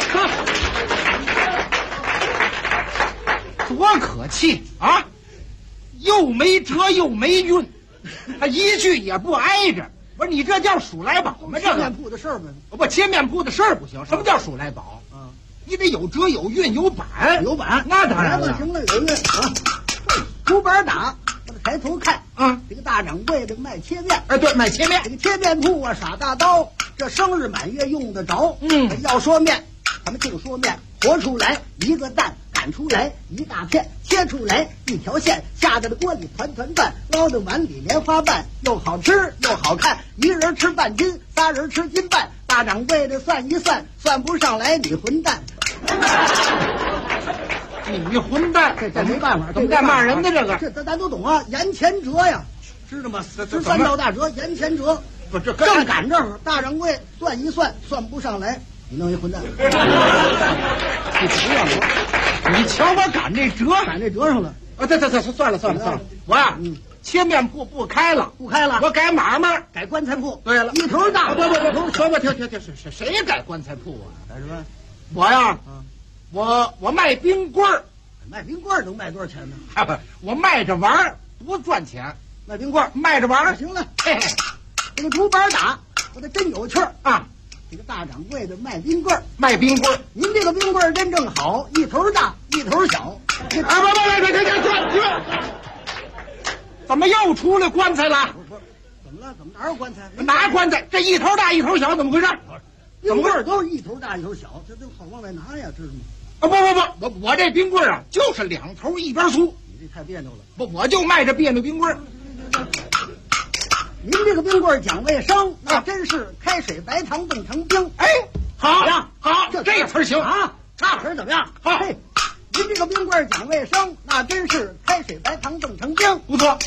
多可气啊！又没辙又没韵，他一句也不挨着。不是你这叫数来宝吗？ 切面铺的事儿吗？ 不，切面铺的事儿不行。什么叫数来宝？你得有辙有韵有板，那当然了。 行了，有韵啊！竹板打，我抬头看啊， 这个大掌柜这个卖切面， 哎，对，卖切面。 这个切面铺啊，耍大刀，这生日满月用得着。要说面，咱们净说面，和出来一个蛋，擀出来一大片，切出来一条线，下在这锅里团团转，捞到碗里莲花瓣，又好吃又好看。一个人吃半斤，3人吃斤半。大掌柜的算一算，算不上来你混蛋。 你混蛋， 这没办法， 怎么在骂人的这个？ 这咱都懂啊，盐钱折呀，知道吗？13道大折，盐钱折。 不，这正赶这儿，大掌柜算一算，算不上来，你弄一混蛋。 你瞧我赶这折上了啊！对，算了，我呀，切面铺不开了，我改买卖， 改棺材铺。 对了， 一头大。 不，停，谁改棺材铺啊？ 改什么？ 我呀，我卖冰棍儿， 卖冰棍儿能卖多少钱呢？ 我卖着玩儿不赚钱， 卖冰棍儿卖着玩儿。 行了，这个竹板打，我这真有趣儿啊！ 这个大掌柜的卖冰棍儿， 您这个冰棍儿真正好，一头大一头小。 不，怎么又出来棺材了？ 不，怎么了？怎么哪有棺材？ 哪棺材？这一头大一头小，怎么回事？ 冰棍儿都是一头大一头小，这都好往外拿呀，知道啊吗？ 不，我这冰棍儿啊，就是2头一边粗。 你这太别扭了。 不，我就卖这别扭冰棍儿。 您这个冰棍儿讲卫生，那真是开水白糖冻成冰。 哎，好， 这词儿行啊，这词儿怎么样？ 好， 您这个冰棍儿讲卫生，那真是开水白糖冻成冰。 不错。 您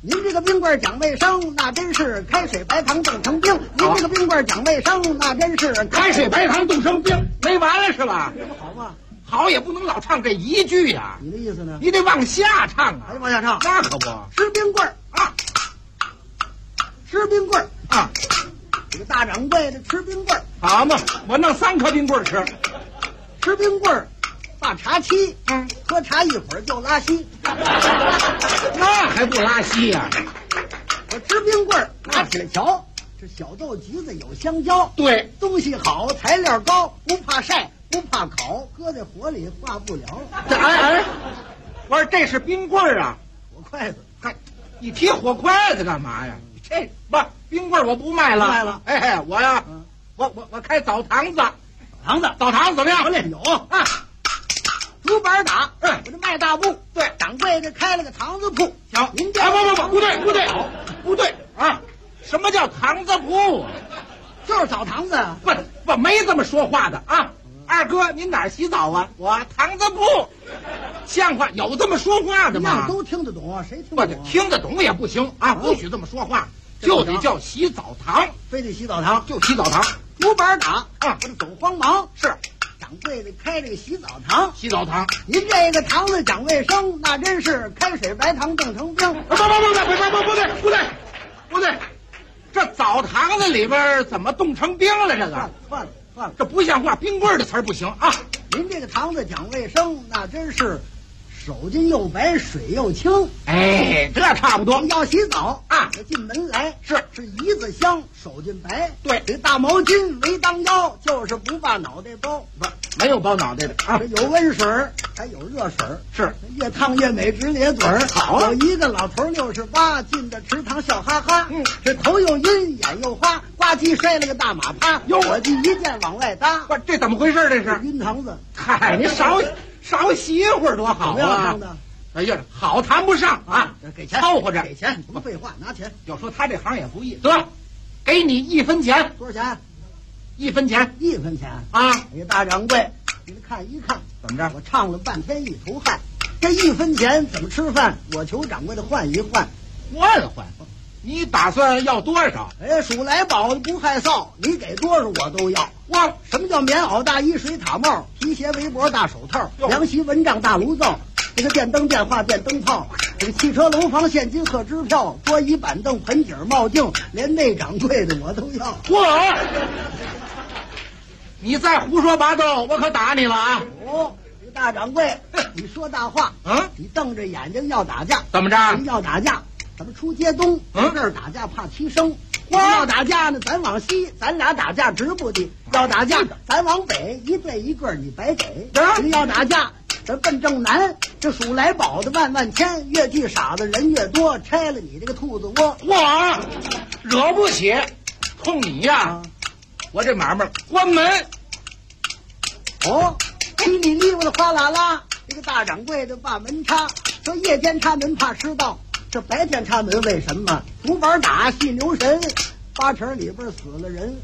您这个冰棍讲卫生，那真是开水白糖冻成冰。您这个冰棍讲卫生，那真是开水白糖冻成冰，没完了是吧？ 这不好吗？ 好也不能老唱这一句呀。 你的意思呢？ 你得往下唱啊！ 还往下唱？ 那可不。 吃冰棍啊，吃冰棍啊！这个大掌柜的吃冰棍好嘛，我弄3颗冰棍吃。 吃冰棍把茶沏，喝茶一会儿就拉稀， 那还不拉稀呀？ 我吃冰棍拿起来瞧，这小豆橘子有香蕉， 对， 东西好，材料高，不怕晒，不怕烤，搁在火里化不了。 我说这是冰棍啊， 火筷子。 嗨，你提火筷子干嘛呀？这不冰棍我不卖了， 不卖了。 哎，我呀，我开澡堂子，澡堂子怎么样？ 我也有啊。竹板打，我这卖大布， 对， 掌柜的开了个堂子铺。 行， 您这不对啊！什么叫堂子铺？ 就是澡堂子。 不没这么说话的啊！二哥，您哪儿洗澡啊？我堂子铺，像话有这么说话的吗？ 都听得懂啊，谁听得懂？ 听得懂也不行啊，不许这么说话，就得叫洗澡堂， 非得洗澡堂， 就洗澡堂。 竹板打我这走慌忙是。 掌柜的开这个洗澡堂，您这个堂子讲卫生，那真是开水白糖冻成冰。 不对，这澡堂子里边怎么冻成冰了？这个算了， 这不像话，冰棍的词儿不行啊！ 您这个堂子讲卫生，那真是手巾又白，水又清。 哎，这差不多。 要洗澡啊， 进门来是一字香，手巾白。 对， 这大毛巾围当腰，就是不把脑袋包。 没有包脑袋的啊， 有温水还有热水， 是越烫越美，直咧嘴儿。 好， 有一个老头68，进的池塘笑哈哈，这头又晕，眼又花，呱唧摔了个大马趴，伙计一剑往外搭。 不，这怎么回事？这是晕堂子。 嗨，你少洗一会儿多好啊！哎呀，好谈不上啊！ 给钱， 凑合着给钱，不废话，拿钱。 要说他这行也不易，得，给你1分钱。 多少钱 ？1分钱 ，1分钱啊！ 哎，大掌柜，您看一看， 怎么着？ 我唱了半天一头汗，这1分钱怎么吃饭？我求掌柜的换一换， 换。你打算要多少？ 哎，数来宝的不害臊，你给多少我都要。 哇， 什么叫棉袄大衣、水塔帽、皮鞋、围脖、大手套、凉席、蚊帐、大炉灶？这个电灯、电话、电灯泡，这个汽车、楼房、现金、贺支票、桌椅、板凳、盆景、帽镜，连内掌柜的我都要。 嚯！你再胡说八道，我可打你了啊！ 这个大掌柜，你说大话，你瞪着眼睛要打架， 怎么着？ 要打架，咱们出街东，这儿打架怕踢生。要打架呢，咱往西，咱俩打架直不的；要打架，咱往北，一对一个你白给。要打架，咱奔正南，这数来宝的万万千，越聚傻子人越多，拆了你这个兔子窝。 哇，惹不起，冲你呀！我这买卖关门。 稀里利落的哗啦啦，这个大掌柜的把门插，说夜间插门怕失盗，这白天插门为什么？竹板打戏留神，8成里边死了人。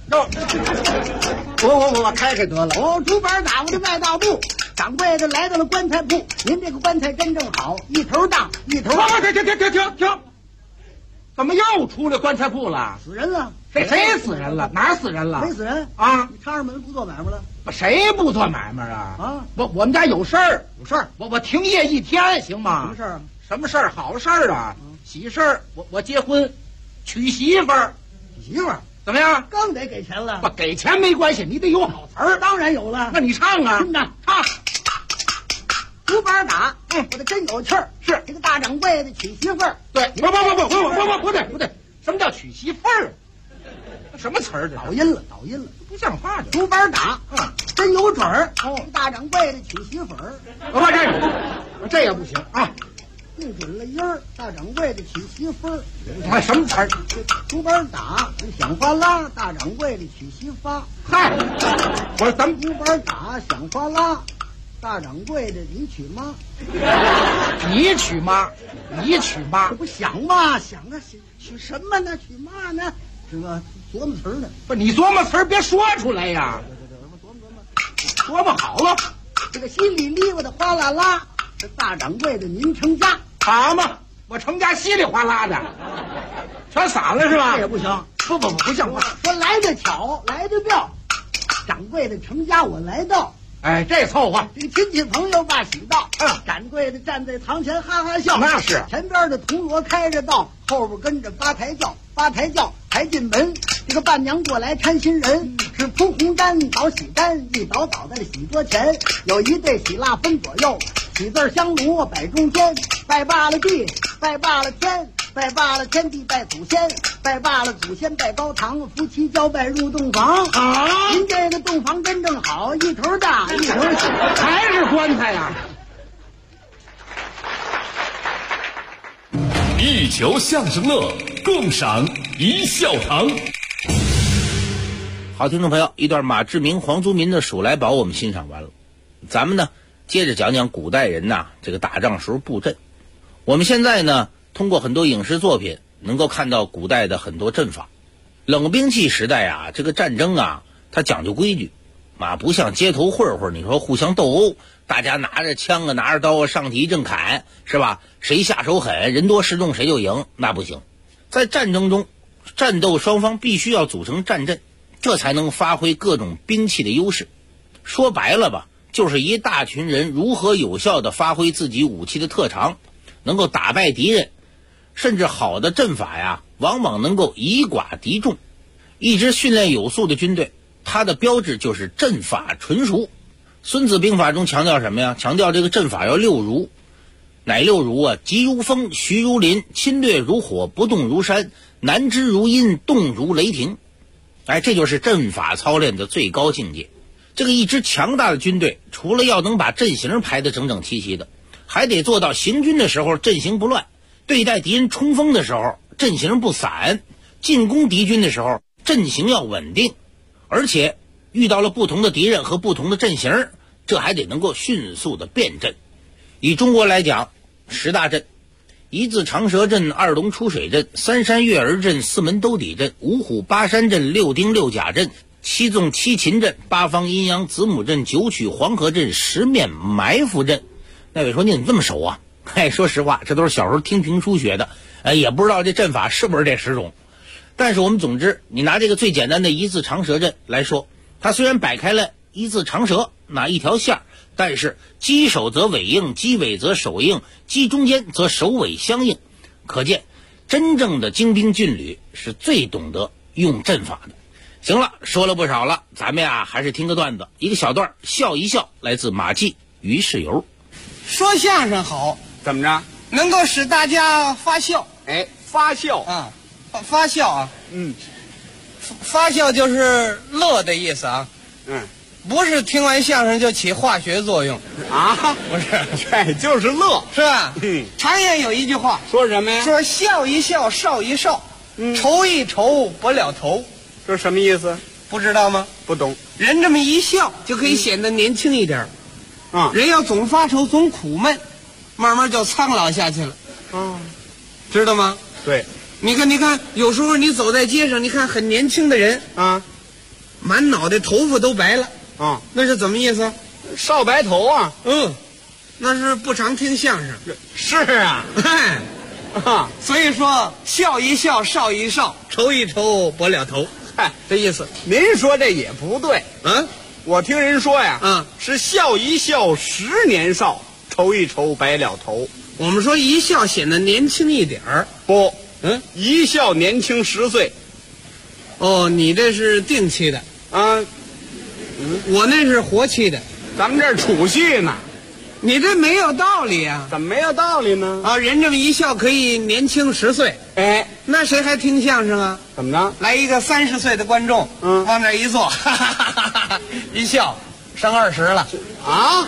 我开得了。 竹板打我这卖大布，掌柜的来到了棺材铺，您这个棺材真正好，一头大一头。 停！怎么又出来棺材铺了？ 死人了。 谁死人了？哪儿死人了？ 没死人啊！ 你插上门不做买卖了？ 谁不做买卖啊？我们家有事儿，我停业1天行吗？什么事儿？好事儿啊！喜事儿，我结婚，娶媳妇儿。 媳妇儿怎么样？ 刚得给钱了。 不给钱没关系，你得有好词儿。 当然有了。 那你唱啊！ 听着，唱。竹板打，我这真有趣儿。 是这个大掌柜的娶媳妇儿。 对，不对，什么叫娶媳妇儿？什么词儿？ 倒音了， 不像话！ 竹板打，真有准儿。大掌柜的娶媳妇儿。 这也不行啊！ 定准了音儿，大掌柜的娶媳妇儿。 什么词儿？ 竹板打，响哗啦，大掌柜的娶媳妇。 嗨，我说咱们竹板打，响哗啦，大掌柜的你娶妈。 你娶妈？ 这不想吗？想啊，娶什么呢？娶妈呢？是吧？琢磨词儿呢。 不，你琢磨词儿别说出来呀。琢磨好了。 这个稀里利落的哗啦啦，这大掌柜的您成家。 好嘛， 我成家稀里哗啦的，全散了是吧？ 这也不行， 不像话。 说来得巧，来得妙，掌柜的成家我来到。 哎，这凑合。 这个亲戚朋友把喜到，掌柜的站在堂前哈哈笑。 那是前边的铜锣开着道，后边跟着八抬轿，八抬轿抬进门。这个伴娘过来搀新人，是铺红毡倒喜毡，一倒倒在了喜桌前，有一对喜蜡分左右，喜字香炉摆中间，拜罢了地，拜罢了天，拜罢了天地，拜祖先，拜罢了祖先，拜高堂，夫妻交拜入洞房。 啊， 您这个洞房真正好，一头大，一头小， 还是棺材呀。 一球相声乐，共赏一笑堂。 好，听众朋友，一段马志明、黄宗民的《数来宝》我们欣赏完了，咱们呢接着讲讲古代人呐这个打仗时候布阵。我们现在呢通过很多影视作品能够看到古代的很多阵法。冷兵器时代啊，这个战争啊它讲究规矩啊，不像街头混混，你说互相斗殴，大家拿着枪啊拿着刀啊上去一阵砍，是吧？谁下手狠，人多势众谁就赢，那不行。在战争中，战斗双方必须要组成战阵，这才能发挥各种兵器的优势。说白了吧，就是一大群人如何有效地发挥自己武器的特长，能够打败敌人。甚至好的阵法呀，往往能够以寡敌众。一支训练有素的军队，它的标志就是阵法纯熟。孙子兵法中强调什么呀？强调这个阵法要六如。哪六如啊？急如风，徐如林，侵略如火，不动如山，南支如阴，动如雷霆。哎，这就是阵法操练的最高境界。这个一支强大的军队，除了要能把阵型排得整整齐齐的，还得做到行军的时候阵型不乱，对待敌人冲锋的时候阵型不散，进攻敌军的时候阵型要稳定，而且遇到了不同的敌人和不同的阵型，这还得能够迅速的变阵。以中国来讲，10大阵：一字长蛇阵、二龙出水阵、三山月儿阵、四门兜底阵、五虎八山阵、六丁六甲阵、七纵七擒阵、八方阴阳子母阵、九曲黄河阵、十面埋伏阵。那位说你怎么这么熟啊？说实话，这都是小时候听评书学的，也不知道这阵法是不是这10种。但是我们总之，你拿这个最简单的一字长蛇阵来说，它虽然摆开了一字长蛇那一条线，但是击首则尾应，击尾则首应，击中间则首尾相应。可见真正的精兵俊旅是最懂得用阵法的。行了，说了不少了，咱们呀还是听个段子，一个小段笑一笑，来自马季于世友。 说相声好， 怎么着？ 能够使大家发笑。 哎，发笑啊，发笑啊，发笑就是乐的意思啊。不是听完相声就起化学作用啊，不是，这就是乐， 是吧？常言有一句话， 说什么呀？ 说笑一笑，少一少，愁一愁，不了头。 这什么意思？ 不知道吗？ 不懂。 人这么一笑，就可以显得年轻一点。人要总发愁，总苦闷，慢慢就苍老下去了。知道吗？ 对。 你看，有时候你走在街上，你看很年轻的人啊， 满脑袋头发都白了。那是怎么意思？ 少白头啊。 那是不常听相声。 是啊。 所以说笑一笑，少一少，愁一愁，不了头。这意思。 您说这也不对。我听人说呀，是笑一笑10年少，愁一愁白了头。 我们说一笑显得年轻一点儿。 不，一笑年轻10岁。 你这是定期的啊。我那是活期的， 咱们这儿储蓄呢。 你这没有道理啊！ 怎么没有道理呢？ 人这么一笑可以年轻10岁，那谁还听相声啊？ 怎么着？ 来一个30岁的观众，往那一坐，哈哈哈哈，一笑剩20了啊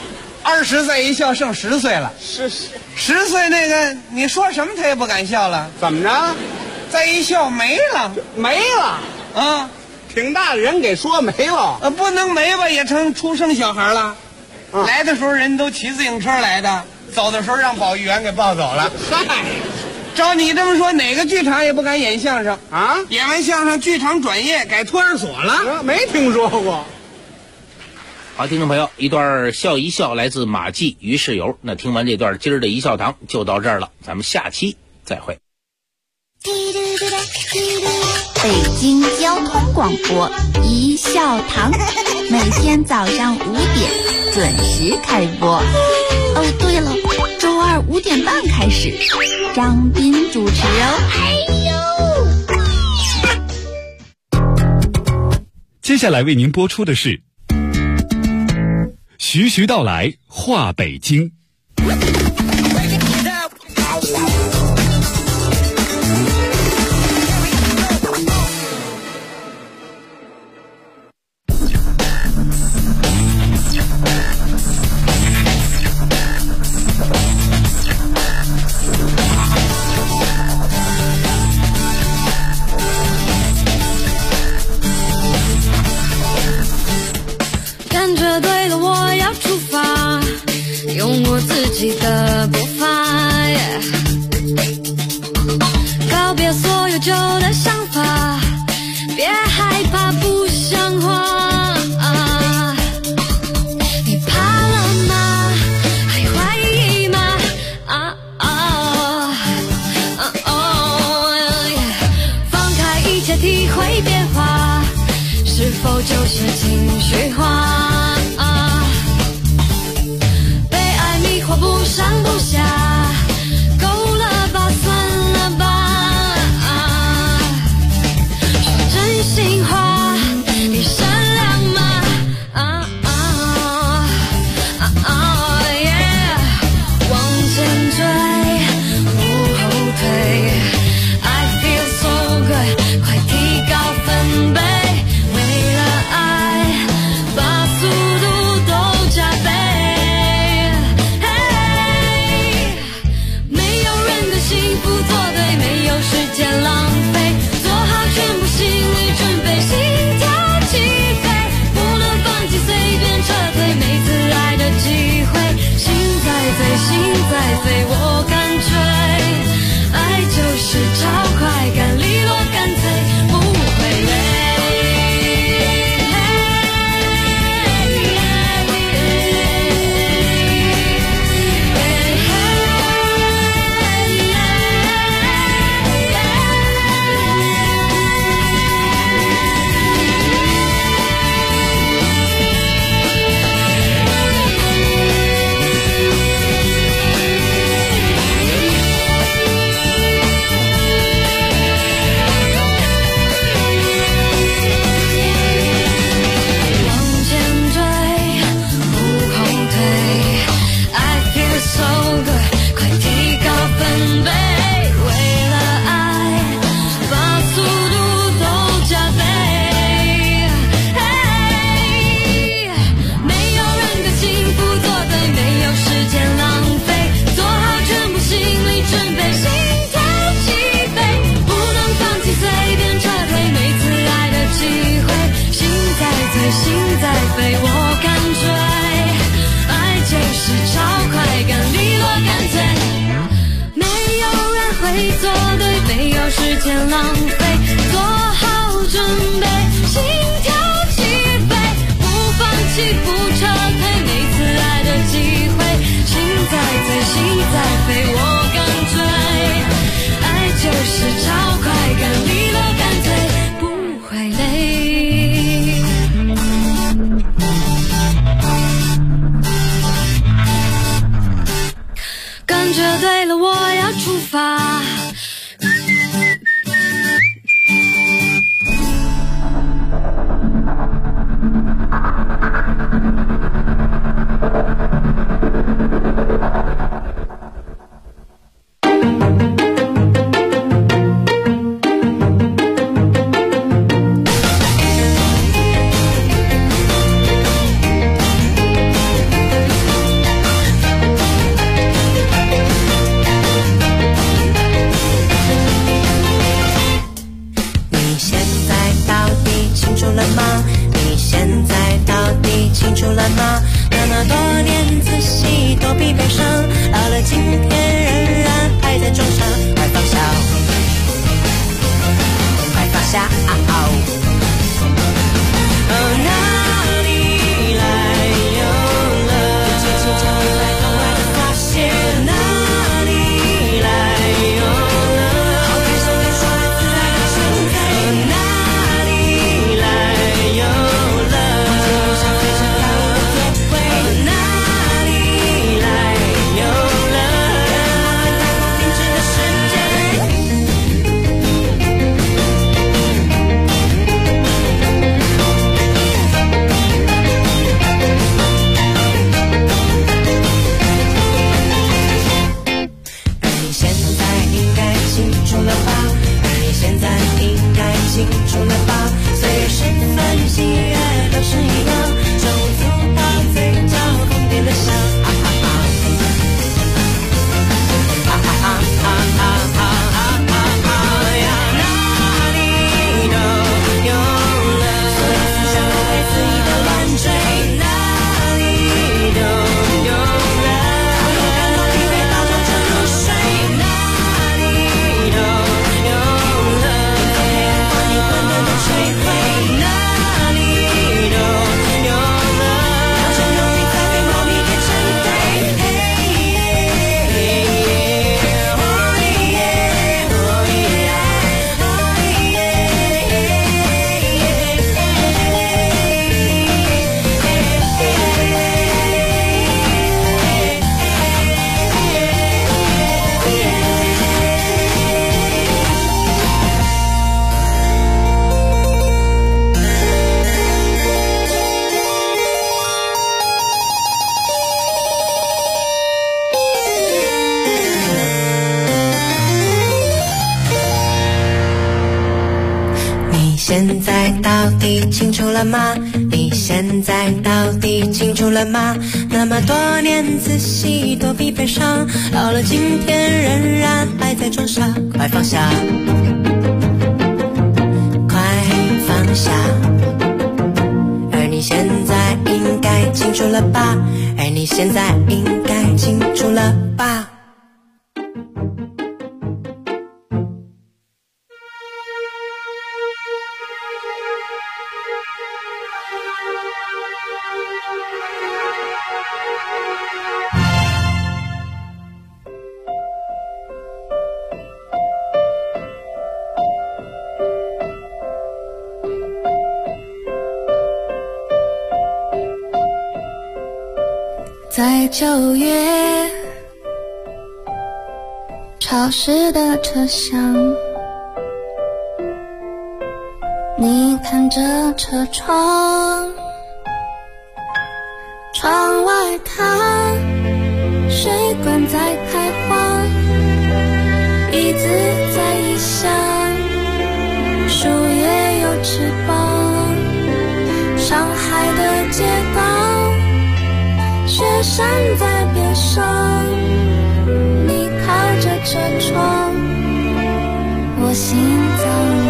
！20再一笑剩10岁了， 是 10岁那个你说什么他也不敢笑了。 怎么着？ 再一笑没了啊！ 挺大的人给说没了， 不能没吧，也成出生小孩了。来的时候人都骑自行车来的，走的时候让保育员给抱走了。照你这么说，哪个剧场也不敢演相声啊？演完相声，剧场转业改托儿所了？ 没听说过。 好，听众朋友，一段笑一笑来自马季于世友。那听完这段，今儿的一笑堂就到这儿了，咱们下期再会。 北京交通广播一笑堂，每天早上5点准时开播。哦，对了，周二5点半开始，张斌主持哦。 接下来为您播出的是徐徐道来话北京。 感觉对了，我要出发，用我自己的步伐，告别所有旧的想法，别害怕不像话。你怕了吗？还怀疑吗？放开一切，体会变化，是否就是情绪化？不上不下，够了吧，算了吧。说真心话，你善良吗？往前追，不后退。I feel so good， 快提高分贝，为了爱，把速度都加倍。幸福做对，没有时间浪费，做好全部心理准备，心跳起飞，不能放弃，随便撤退，每次来的机会，心在飞，心在飞，我感觉爱就是超快感，利落干脆，不会累。时间浪费，做好准备，心跳起飞，不放弃，不撤退，每次来的机会，心在飞，心在飞，我感觉爱就是超快感，利落干脆，不会累。感觉对了，我要出发。 那么多年仔细躲避悲伤，到了今天仍然还在装傻，快放下，快放下，哪里来清楚了吧？岁月是分喜悦都是一样，手舞足蹈醉人叫疯癫的想，啊哈哈，啊哈哈啊哈哈啊哈哈呀，哪里都有了，所有思想都被肆意的乱追，哪里都有了，我又感到疲惫到沉沉入睡，哪里都有了，黑暗把你混沌都摧毁，哪里都有了，要真容易才会冒迷变成对，嘿耶哦耶哦耶哦耶你现在到底清楚了吗？你现在到底清楚了吗？那么多年仔细躲避悲伤，到了今天仍然还在装傻，快放下，快放下。而你现在应该清楚了吧？而你现在应该清楚了吧？ 在9月潮湿的车厢，你看着车窗，窗外它水管在开花，椅子在异乡，树叶有翅膀，上海的街道，雪山在边上，你靠着车窗，我心脏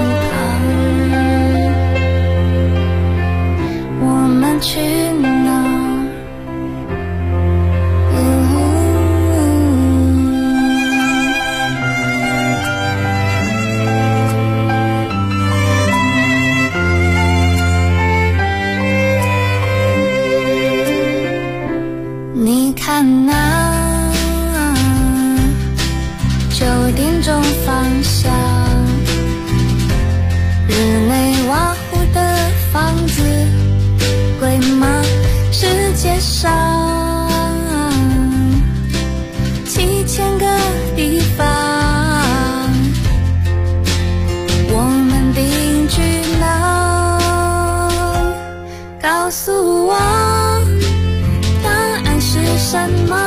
疼，我们去哪？你看那9点钟方向，日内瓦湖的房子贵吗？世界上7000个地方，我们定居哪？告诉我什么？